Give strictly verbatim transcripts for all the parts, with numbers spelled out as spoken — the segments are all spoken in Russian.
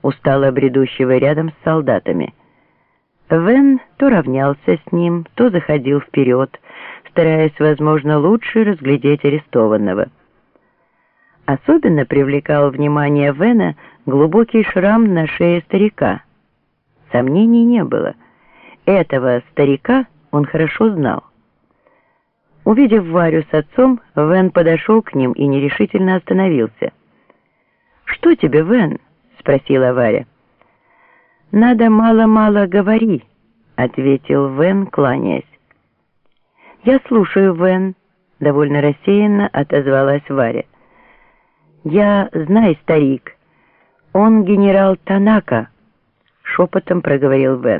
устало бредущего рядом с солдатами. Вен то равнялся с ним, то заходил вперед, стараясь, возможно, лучше разглядеть арестованного. Особенно привлекал внимание Вена глубокий шрам на шее старика. Сомнений не было. Этого старика он хорошо знал. Увидев Варю с отцом, Вен подошел к ним и нерешительно остановился. «Что тебе, Вен?» — спросила Варя. «Надо мало-мало говори», — ответил Вен, кланяясь. «Я слушаю, Вен», — довольно рассеянно отозвалась Варя. «Я, знай, старик, он генерал Танака», — шепотом проговорил Вен.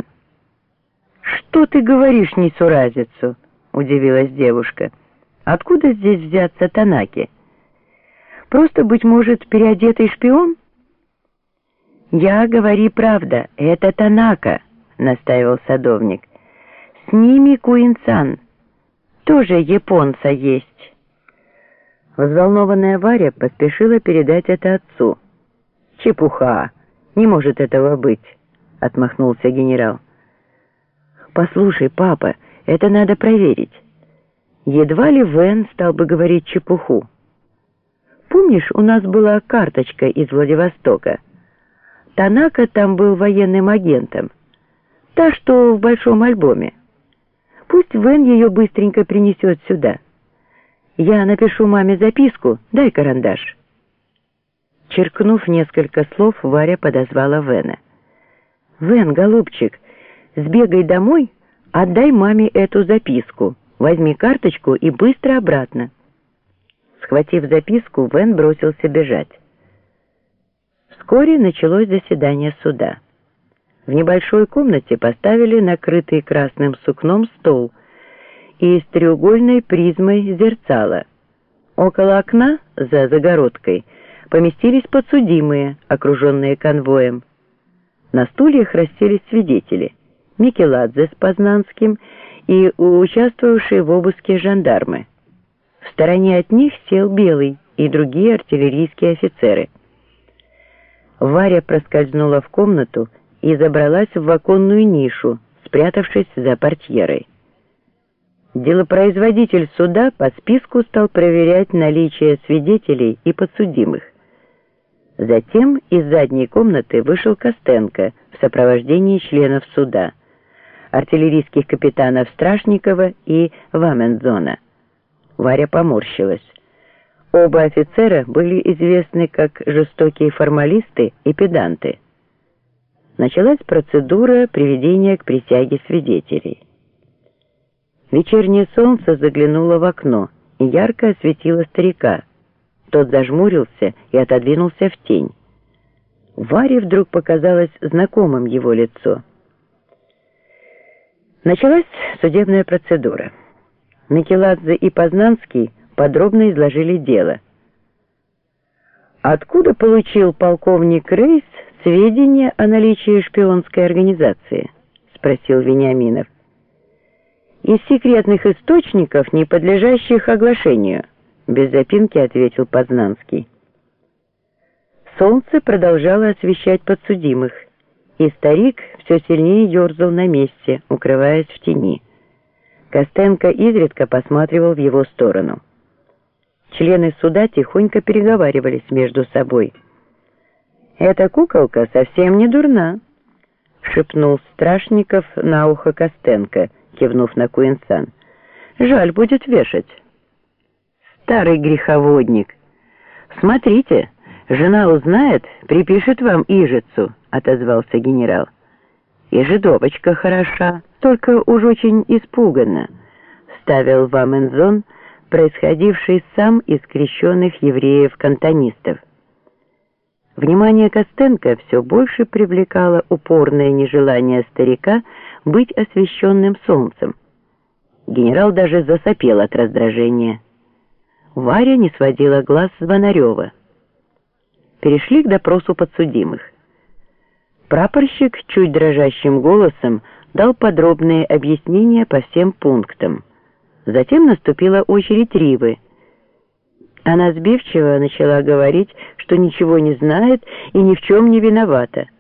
«Что ты говоришь, несуразицу?» — удивилась девушка. «Откуда здесь взяться Танаки? Просто, быть может, переодетый шпион?» «Я, говори правда, это Танака», — настаивал садовник. «С ними Куин-сан, тоже японца есть». Взволнованная Варя поспешила передать это отцу. «Чепуха! Не может этого быть!» — отмахнулся генерал. «Послушай, папа, это надо проверить». Едва ли Вен стал бы говорить чепуху. «Помнишь, у нас была карточка из Владивостока? Танака там был военным агентом. Та, что в большом альбоме. Пусть Вен ее быстренько принесет сюда. Я напишу маме записку, дай карандаш». Черкнув несколько слов, Варя подозвала Вена. «Вен, голубчик, сбегай домой, отдай маме эту записку, возьми карточку и быстро обратно». Схватив записку, Вен бросился бежать. Вскоре началось заседание суда. В небольшой комнате поставили накрытый красным сукном стол и с треугольной призмой зерцало. Около окна, за загородкой, поместились подсудимые, окруженные конвоем. На стульях расселись свидетели: Микеладзе с Познанским и участвовавшие в обыске жандармы. В стороне от них сел Белый и другие артиллерийские офицеры. Варя проскользнула в комнату и забралась в оконную нишу, спрятавшись за портьерой. Делопроизводитель суда по списку стал проверять наличие свидетелей и подсудимых. Затем из задней комнаты вышел Костенко в сопровождении членов суда, артиллерийских капитанов Страшникова и Вамензона. Варя поморщилась. Оба офицера были известны как жестокие формалисты и педанты. Началась процедура приведения к присяге свидетелей. Вечернее солнце заглянуло в окно и ярко осветило старика. Тот зажмурился и отодвинулся в тень. Варе вдруг показалось знакомым его лицо. Началась судебная процедура. Микеладзе и Познанский подробно изложили дело. «Откуда получил полковник Рейс сведения о наличии шпионской организации?» — спросил Вениаминов. «Из секретных источников, не подлежащих оглашению», — без запинки ответил Познанский. Солнце продолжало освещать подсудимых, и старик все сильнее ерзал на месте, укрываясь в тени. Костенко изредка посматривал в его сторону. Члены суда тихонько переговаривались между собой. «Эта куколка совсем не дурна», — шепнул Страшников на ухо Костенко, кивнув на Куин-сан. «Жаль будет вешать». «Старый греховодник! Смотрите, жена узнает, припишет вам ижицу», — отозвался генерал. «И жидовочка хороша, только уж очень испуганно», — ставил Вамензон, происходивший сам из крещенных евреев-кантонистов. Внимание Костенко все больше привлекало упорное нежелание старика быть освещенным солнцем. Генерал даже засопел от раздражения. Варя не сводила глаз с Звонарева. Перешли к допросу подсудимых. Прапорщик чуть дрожащим голосом дал подробные объяснения по всем пунктам. Затем наступила очередь Ривы. Она сбивчиво начала говорить, что ничего не знает и ни в чем не виновата.